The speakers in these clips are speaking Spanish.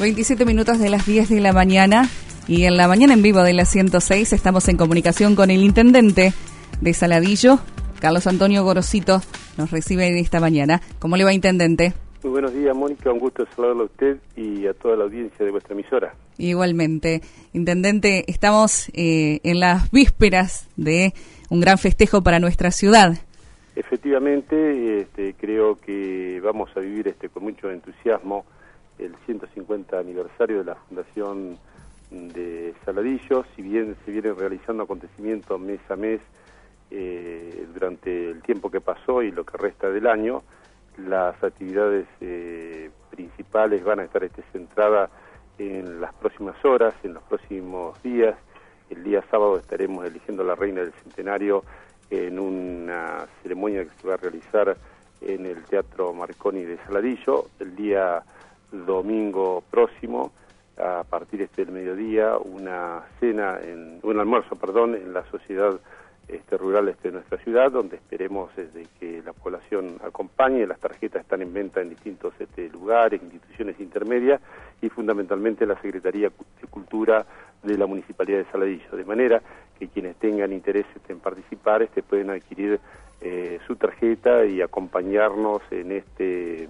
27 minutos de las 10 de la mañana y en la mañana en vivo de la 106 estamos en comunicación con el intendente de Saladillo, Carlos Antonio Gorosito, nos recibe en esta mañana. ¿Cómo le va, intendente? Muy buenos días, Mónica, un gusto saludarlo a usted y a toda la audiencia de vuestra emisora. Igualmente. Intendente, estamos en las vísperas de un gran festejo para nuestra ciudad. Efectivamente, creo que vamos a vivir con mucho entusiasmo el 150 aniversario de la Fundación de Saladillo. Si bien se vienen realizando acontecimientos mes a mes durante el tiempo que pasó y lo que resta del año, las actividades principales van a estar centradas en las próximas horas, en los próximos días. El día sábado estaremos eligiendo a la Reina del Centenario en una ceremonia que se va a realizar en el Teatro Marconi de Saladillo. El día domingo próximo, a partir del mediodía, un almuerzo en la sociedad rural de nuestra ciudad, donde esperemos que la población acompañe. Las tarjetas están en venta en distintos lugares, instituciones intermedias y fundamentalmente la Secretaría de Cultura de la Municipalidad de Saladillo, de manera que quienes tengan interés en participar pueden adquirir su tarjeta y acompañarnos en este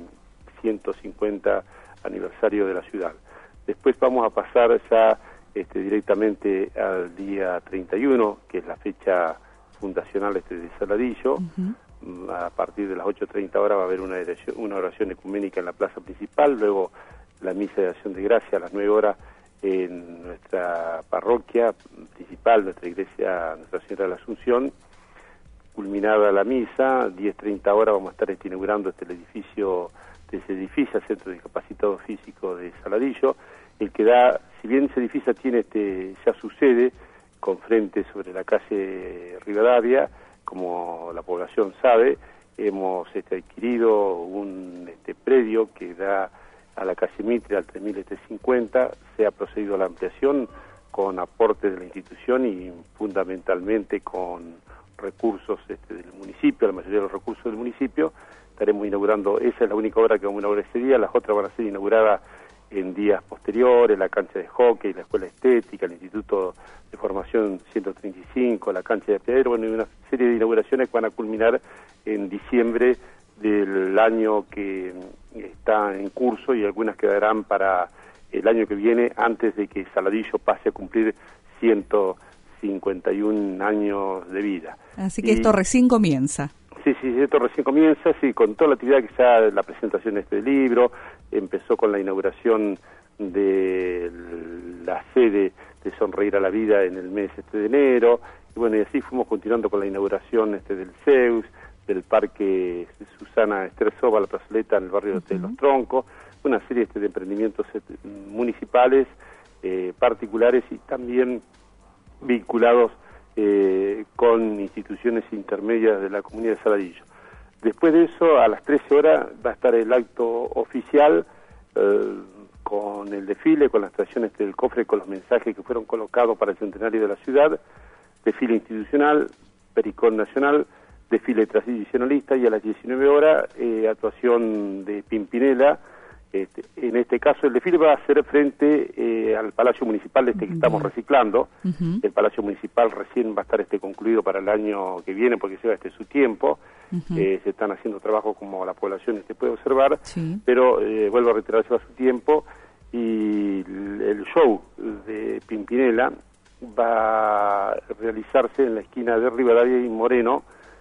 150 aniversario de la ciudad. Después vamos a pasar ya directamente al día 31, que es la fecha fundacional de Saladillo. A partir de las 8:30 horas va a haber una oración ecuménica en la plaza principal, luego la misa de acción de gracia a las 9 horas en nuestra parroquia principal, nuestra iglesia Nuestra Señora de la Asunción. Culminada la misa, 10:30 horas vamos a estar inaugurando el edificio, Centro de Discapacitados Físicos de Saladillo, el que da, si bien ese edificio tiene ya su sede con frente sobre la calle Rivadavia, como la población sabe, hemos adquirido un predio que da a la calle Mitre al 3050, se ha procedido a la ampliación con aportes de la institución y fundamentalmente con recursos del municipio, la mayoría de los recursos del municipio. Estaremos inaugurando, esa es la única obra que vamos a inaugurar ese día, las otras van a ser inauguradas en días posteriores, la cancha de hockey, la escuela estética, el Instituto de Formación 135, la cancha de apiadero, bueno, y una serie de inauguraciones que van a culminar en diciembre del año que está en curso y algunas quedarán para el año que viene, antes de que Saladillo pase a cumplir 151 años de vida. Así que esto recién comienza. Sí, esto recién comienza, con toda la actividad que ya la presentación de este libro, empezó con la inauguración de la sede de Sonreír a la Vida en el mes de enero, y bueno, y así fuimos continuando con la inauguración del Zeus, del Parque Susana Esterzova, la plazoleta en el barrio de Los Troncos, una serie de emprendimientos municipales, particulares y también vinculados con instituciones intermedias de la comunidad de Saladillo. Después de eso, a las 13 horas, va a estar el acto oficial con el desfile, con las estaciones del cofre, con los mensajes que fueron colocados para el centenario de la ciudad, desfile institucional, pericón nacional, desfile tradicionalista y a las 19 horas, actuación de Pimpinela. En este caso el desfile va a ser frente al Palacio Municipal que estamos reciclando. El Palacio Municipal recién va a estar concluido para el año que viene porque lleva su tiempo. Se están haciendo trabajos como la población puede observar, pero vuelvo a reiterar, lleva su tiempo y el show de Pimpinela va a realizarse en la esquina de Rivadavia y Moreno,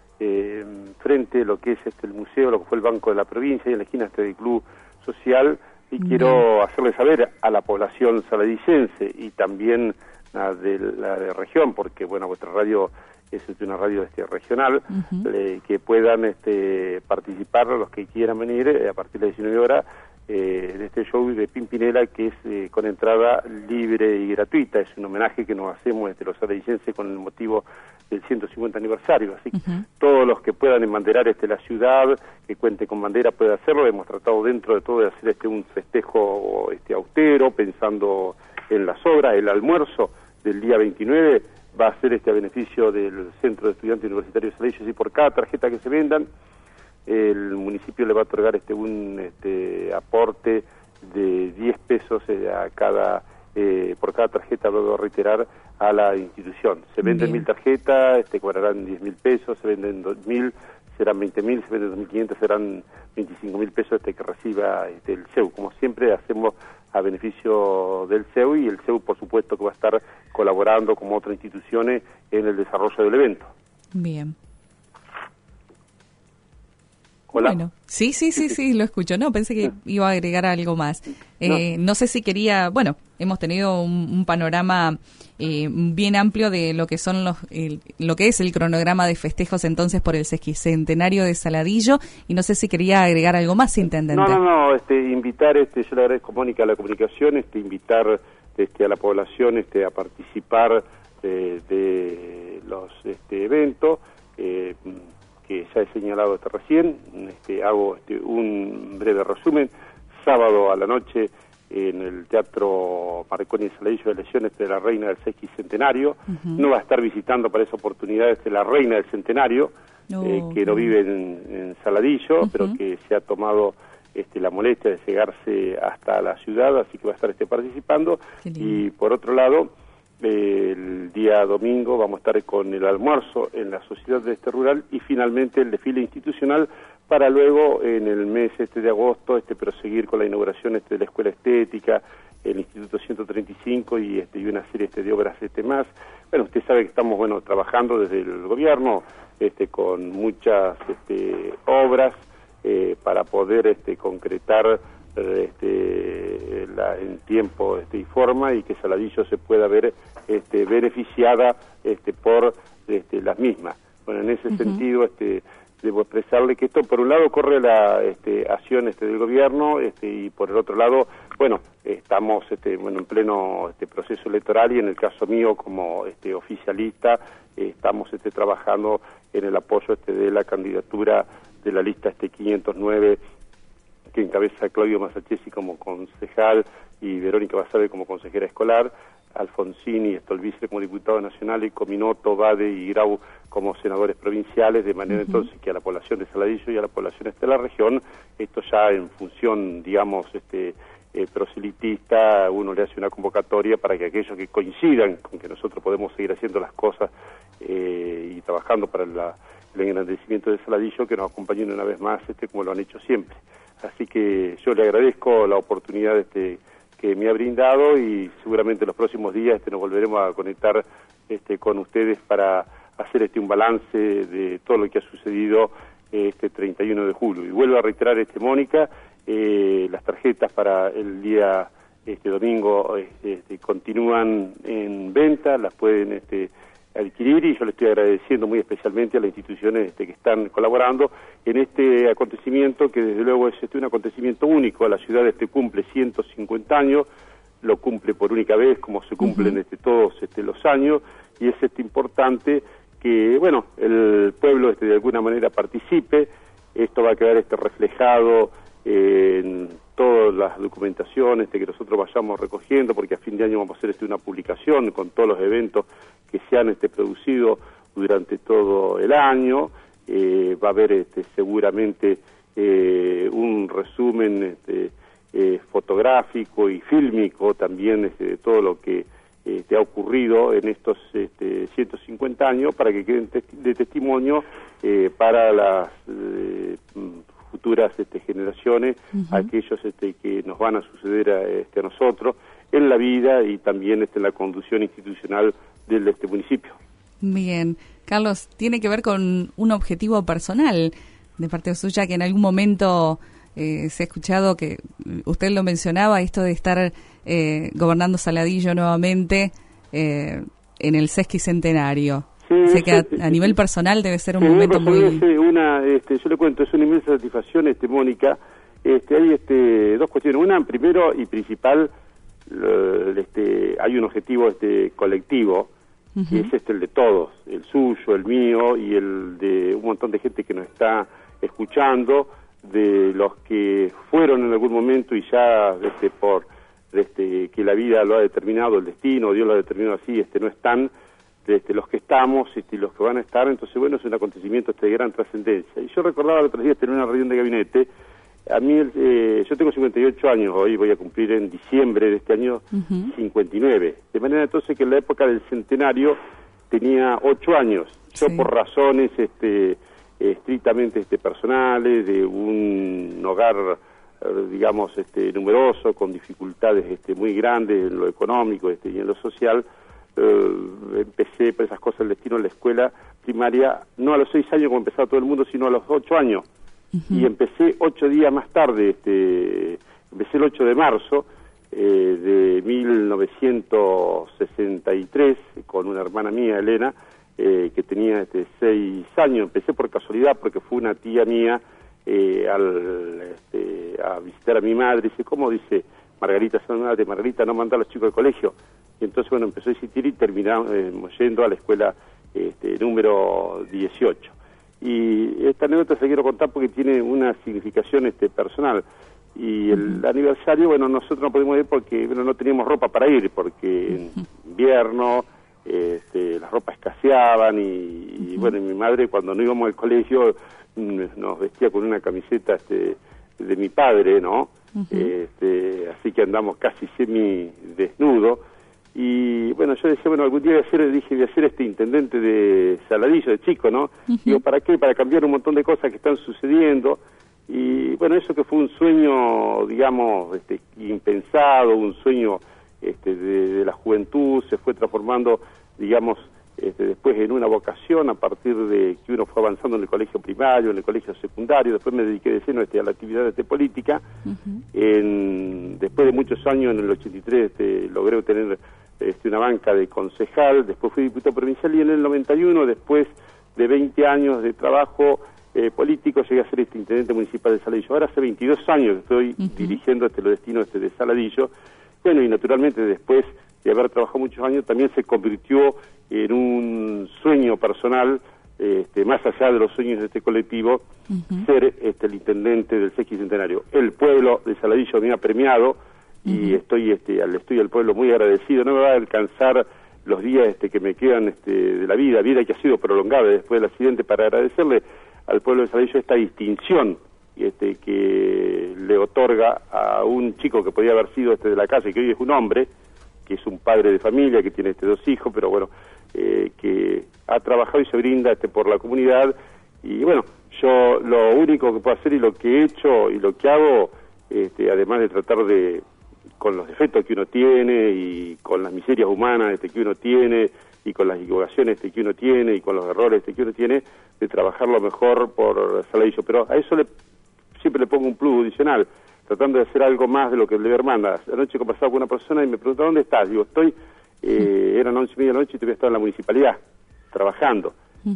frente a lo que es el museo, lo que fue el Banco de la Provincia, y en la esquina del Club Social, y quiero hacerle saber a la población saladillense y también a la de región, porque bueno, vuestra radio es una radio regional, que puedan participar los que quieran venir a partir de las 19 horas de este show de Pimpinela, que es con entrada libre y gratuita. Es un homenaje que nos hacemos los saladillenses con el motivo del 150 aniversario, así que todos los que puedan embanderar la ciudad, que cuente con bandera, puede hacerlo. Hemos tratado dentro de todo de hacer un festejo austero, pensando en las obras. El almuerzo del día 29 va a ser a beneficio del Centro de Estudiantes Universitarios de Saladillo, y por cada tarjeta que se vendan, el municipio le va a otorgar un aporte de 10 pesos por cada tarjeta, luego reiterar, a la institución. Se venden 1.000 tarjetas, cobrarán 10.000 pesos, se venden 2.000, serán 20.000, se venden 2.500, serán 25.000 pesos que reciba el CEU. Como siempre hacemos a beneficio del CEU, y el CEU por supuesto que va a estar colaborando con otras instituciones en el desarrollo del evento. Bien. Hola. Bueno, sí, lo escucho. No, pensé que iba a agregar algo más. No sé si quería, bueno, hemos tenido un panorama bien amplio de lo que son lo que es el cronograma de festejos entonces por el sesquicentenario de Saladillo, y no sé si quería agregar algo más, intendente. No, invitar, yo le agradezco, Mónica, a la comunicación, invitar a la población a participar de los eventos, que ya he señalado recién. Hago un breve resumen. Sábado a la noche en el Teatro Marconi Saladillo de Lesiones de la Reina del Sesquicentenario. No va a estar visitando para esa oportunidad la Reina del Centenario, que no vive en Saladillo, pero que se ha tomado la molestia de llegarse hasta la ciudad, así que va a estar participando. Y por otro lado, el día domingo vamos a estar con el almuerzo en la Sociedad de Rural, y finalmente el desfile institucional, para luego en el mes de agosto proseguir con la inauguración de la Escuela Estética, el Instituto 135 y una serie de obras más. Bueno, usted sabe que estamos trabajando desde el gobierno con muchas obras para poder concretar en tiempo y forma, y que Saladillo se pueda ver beneficiada por las mismas. Bueno, en ese sentido debo expresarle que esto, por un lado, corre la acción del gobierno, y por el otro lado, bueno, estamos en pleno proceso electoral, y en el caso mío como oficialista estamos trabajando en el apoyo de la candidatura de la lista 509, que encabeza Claudio Masachesi como concejal y Verónica Basabe como consejera escolar, Alfonsín y Stolbizer como diputado nacional, y Cominoto, Bade y Grau como senadores provinciales, de manera entonces que a la población de Saladillo y a la población de la región, esto ya en función, digamos, proselitista, uno le hace una convocatoria para que aquellos que coincidan con que nosotros podemos seguir haciendo las cosas y trabajando para el engrandecimiento de Saladillo, que nos acompañen una vez más, como lo han hecho siempre. Así que yo le agradezco la oportunidad que me ha brindado, y seguramente en los próximos días nos volveremos a conectar con ustedes para hacer un balance de todo lo que ha sucedido 31 de julio. Y vuelvo a reiterar, Mónica, las tarjetas para el día domingo continúan en venta, las pueden adquirir, y yo le estoy agradeciendo muy especialmente a las instituciones que están colaborando en este acontecimiento, que desde luego es un acontecimiento único. La ciudad cumple 150 años, lo cumple por única vez, como se cumplen todos los años, y es importante que, bueno, el pueblo de alguna manera participe. Esto va a quedar reflejado en todas las documentaciones que nosotros vayamos recogiendo, porque a fin de año vamos a hacer una publicación con todos los eventos que se han producido durante todo el año. Va a haber seguramente un resumen fotográfico y fílmico también de todo lo que ha ocurrido en estos 150 años, para que queden de testimonio para las futuras generaciones, aquellos que nos van a suceder a nosotros en la vida, y también en la conducción institucional de este municipio. Bien, Carlos, tiene que ver con un objetivo personal de parte suya, que en algún momento se ha escuchado que usted lo mencionaba, esto de estar gobernando Saladillo nuevamente en el sesquicentenario. Sí, sé que a nivel personal debe ser un momento muy... yo le cuento, es una inmensa satisfacción, Mónica. Hay dos cuestiones. Una, primero y principal, hay un objetivo colectivo, que es el de todos, el suyo, el mío y el de un montón de gente que nos está escuchando, de los que fueron en algún momento y ya por que la vida lo ha determinado, el destino, Dios lo ha determinado así, no están, los que estamos y los que van a estar. Entonces, bueno, es un acontecimiento de gran trascendencia. Y yo recordaba el otro día tener una reunión de gabinete A mí, yo tengo 58 años, hoy voy a cumplir en diciembre de este año 59. De manera entonces que en la época del centenario tenía 8 años. Yo por razones estrictamente personales, de un hogar, digamos, numeroso, con dificultades muy grandes en lo económico y en lo social, empecé por esas cosas el destino en la escuela primaria, no a los 6 años como empezaba todo el mundo, sino a los 8 años. Y empecé 8 días más tarde, empecé el 8 de marzo de 1963 con una hermana mía, Elena, que tenía 6 años. Empecé por casualidad porque fue una tía mía a visitar a mi madre. Dice, ¿cómo? Dice, Margarita, no manda a los chicos al colegio. Y entonces, bueno, empezó a insistir y terminamos yendo a la escuela número 18. Y esta anécdota se quiero contar porque tiene una significación personal. Y el aniversario, bueno, nosotros no pudimos ir porque no teníamos ropa para ir, porque en invierno las ropas escaseaban y bueno, y mi madre cuando no íbamos al colegio nos vestía con una camiseta de mi padre, ¿no? Así que andamos casi semi desnudo. Y bueno, yo decía, bueno, algún día voy a ser intendente de Saladillo, de chico, ¿no? Digo, ¿para qué? Para cambiar un montón de cosas que están sucediendo. Y bueno, eso que fue un sueño, digamos, impensado, un sueño de la juventud, se fue transformando, digamos, después en una vocación a partir de que uno fue avanzando en el colegio primario, en el colegio secundario. Después me dediqué de lleno a la actividad política. Después de muchos años, en el 83, logré obtener una banca de concejal. Después fui diputado provincial y en el 91, después de 20 años de trabajo político, llegué a ser intendente municipal de Saladillo. Ahora hace 22 años que estoy dirigiendo los destinos de Saladillo. Bueno, y naturalmente después de haber trabajado muchos años, también se convirtió en un sueño personal, más allá de los sueños de este colectivo, ser el intendente del sesquicentenario. El pueblo de Saladillo me ha premiado y estoy al pueblo muy agradecido. No me va a alcanzar los días que me quedan de la vida que ha sido prolongada después del accidente, para agradecerle al pueblo de Saladillo esta distinción que le otorga a un chico que podía haber sido de la calle, que hoy es un hombre, que es un padre de familia, que tiene 2 hijos, pero bueno, que ha trabajado y se brinda por la comunidad. Y bueno, yo lo único que puedo hacer y lo que he hecho y lo que hago, además de tratar con los defectos que uno tiene y con las miserias humanas que uno tiene y con las equivocaciones que uno tiene y con los errores que uno tiene, de trabajar lo mejor por Saladillo. Pero a eso siempre le pongo un plus adicional, tratando de hacer algo más de lo que el deber manda. Anoche conversaba con una persona y me preguntaba, ¿dónde estás? Digo, eran 11:30 de la noche y todavía estaba en la municipalidad, trabajando.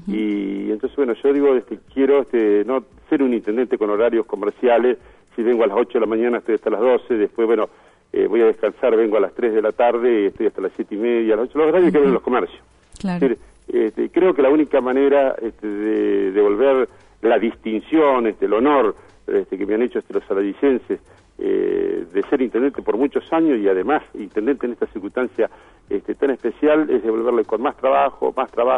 Y entonces, bueno, yo digo, quiero no ser un intendente con horarios comerciales. Si vengo a las 8 de la mañana, estoy hasta las 12, después, bueno, voy a descansar, vengo a las 3 de la tarde, estoy hasta las 7:30, a las 8, los horarios que ven en los comercios. Claro. Es decir, creo que la única manera de devolver la distinción, el honor que me han hecho los saladillenses, de ser intendente por muchos años y además intendente en esta circunstancia tan especial, es devolverle con más trabajo.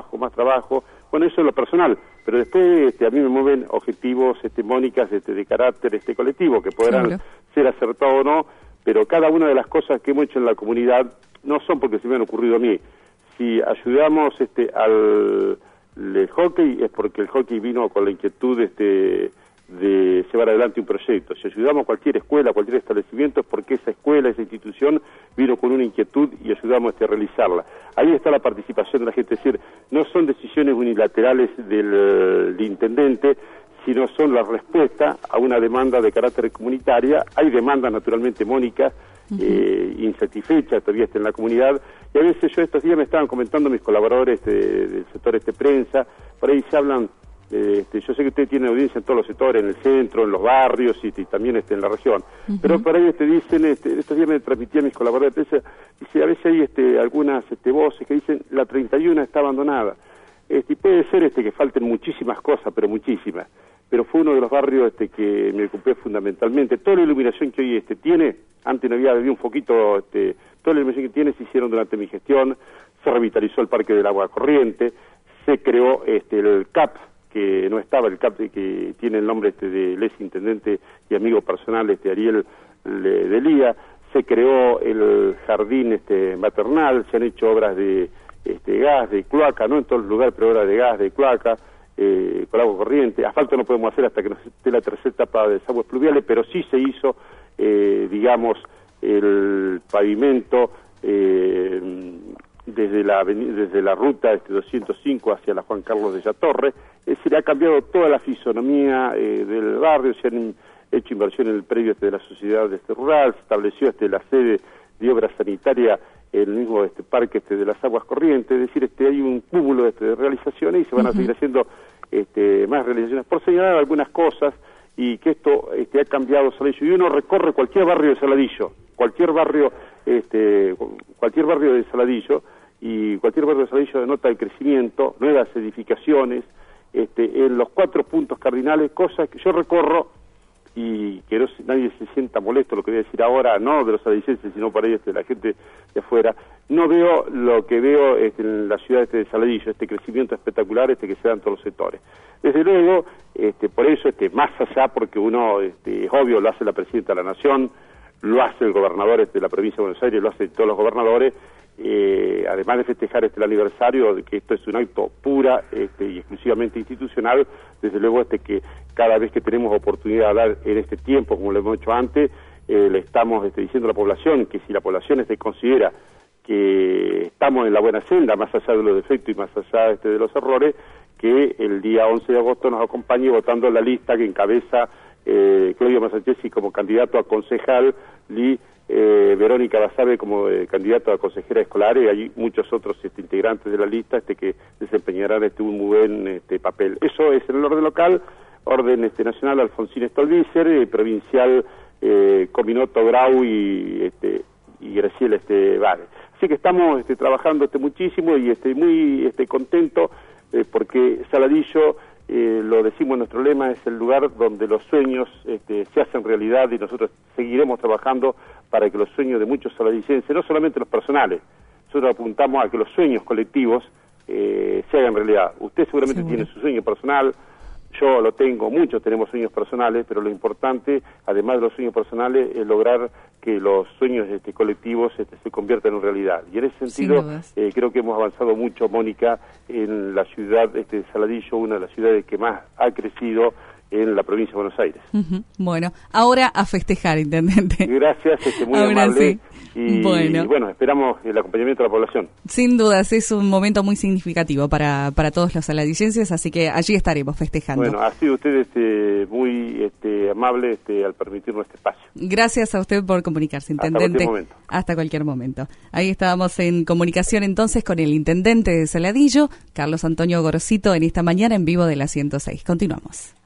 Bueno, eso es lo personal, pero después a mí me mueven objetivos, Mónicas, de carácter colectivo, que podrán ser acertados o no, pero cada una de las cosas que hemos hecho en la comunidad no son porque se me han ocurrido a mí. Si ayudamos al hockey, es porque el hockey vino con la inquietud de llevar adelante un proyecto. Si ayudamos a cualquier escuela, a cualquier establecimiento, es porque esa escuela, esa institución vino con una inquietud y ayudamos a realizarla. Ahí está la participación de la gente, es decir, no son decisiones unilaterales del intendente, sino son la respuesta a una demanda de carácter comunitaria. Hay demandas, naturalmente, Mónica, insatisfechas todavía en la comunidad, y a veces yo estos días me estaban comentando mis colaboradores del sector prensa, por ahí se hablan. Yo sé que usted tiene audiencia en todos los sectores, en el centro, en los barrios y también en la región, pero por ahí dicen, estos días me transmitía mis colaboradores de prensa, dice, a veces hay algunas voces que dicen, la 31 está abandonada. Y puede ser que falten muchísimas cosas, pero muchísimas, pero fue uno de los barrios que me ocupé fundamentalmente. Toda la iluminación que hoy tiene, antes no había un foquito, toda la iluminación que tiene se hicieron durante mi gestión, se revitalizó el Parque del Agua Corriente, se creó el CAP, que no estaba el CAP, que tiene el nombre del ex intendente y amigo personal Ariel Delía. Se creó el jardín maternal, se han hecho obras de gas, de cloaca, no en todos los lugares, pero obras de gas, de cloaca, con agua corriente. Asfalto no podemos hacer hasta que no esté la tercera etapa de desagües pluviales, pero sí se hizo, digamos, el pavimento desde la ruta 205 hacia la Juan Carlos de Yatorre. Se le ha cambiado toda la fisonomía del barrio, se han hecho inversión en el predio de la sociedad rural, se estableció la sede de obra sanitaria en el mismo parque de las aguas corrientes, es decir, hay un cúmulo de realizaciones y se van a seguir haciendo más realizaciones. Por señalar algunas cosas, y que esto ha cambiado Saladillo, y uno recorre cualquier barrio de Saladillo, cualquier barrio de Saladillo, y cualquier barrio de Saladillo denota el crecimiento, nuevas edificaciones, en los 4 puntos cardinales, cosas que yo recorro y que nadie se sienta molesto lo que voy a decir ahora, no de los saladillenses, sino para ellos, de la gente de afuera. No veo lo que veo en la ciudad de Saladillo, crecimiento espectacular que se da en todos los sectores. Desde luego, por eso, más allá, porque uno, es obvio, lo hace la Presidenta de la Nación, lo hace el gobernador de la provincia de Buenos Aires, lo hacen todos los gobernadores, además de festejar el aniversario, de que esto es un acto pura y exclusivamente institucional, desde luego que cada vez que tenemos oportunidad de hablar en este tiempo, como lo hemos hecho antes, le estamos diciendo a la población que si la población considera que estamos en la buena senda, más allá de los defectos y más allá de los errores, que el día 11 de agosto nos acompañe votando la lista que encabeza Claudio Masachesi como candidato a concejal y Verónica Basabe como candidato a consejera escolar, y hay muchos otros integrantes de la lista que desempeñarán un muy buen papel. Eso es en el orden local, orden nacional Alfonsín Stolbizer, provincial Cominoto Grau y Graciela Vale. Así que estamos trabajando muchísimo y muy contento porque Saladillo, lo decimos en nuestro lema, es el lugar donde los sueños se hacen realidad, y nosotros seguiremos trabajando para que los sueños de muchos saladillenses, no solamente los personales, nosotros apuntamos a que los sueños colectivos se hagan realidad. Usted seguramente tiene su sueño personal, yo lo tengo, muchos tenemos sueños personales, pero lo importante, además de los sueños personales, es lograr que los sueños colectivos se conviertan en realidad. Y en ese sentido, creo que hemos avanzado mucho, Mónica, en la ciudad de Saladillo, una de las ciudades que más ha crecido en la provincia de Buenos Aires. Bueno, ahora a festejar, intendente. Gracias, muy ahora amable. Sí. Y bueno, esperamos el acompañamiento de la población. Sin dudas, es un momento muy significativo para todos los saladillenses, así que allí estaremos festejando. Bueno, ha sido usted muy amable al permitirnos este espacio. Gracias a usted por comunicarse, intendente. Hasta cualquier momento. Ahí estábamos en comunicación entonces con el intendente de Saladillo, Carlos Antonio Gorosito, en esta mañana en vivo de la 106. Continuamos.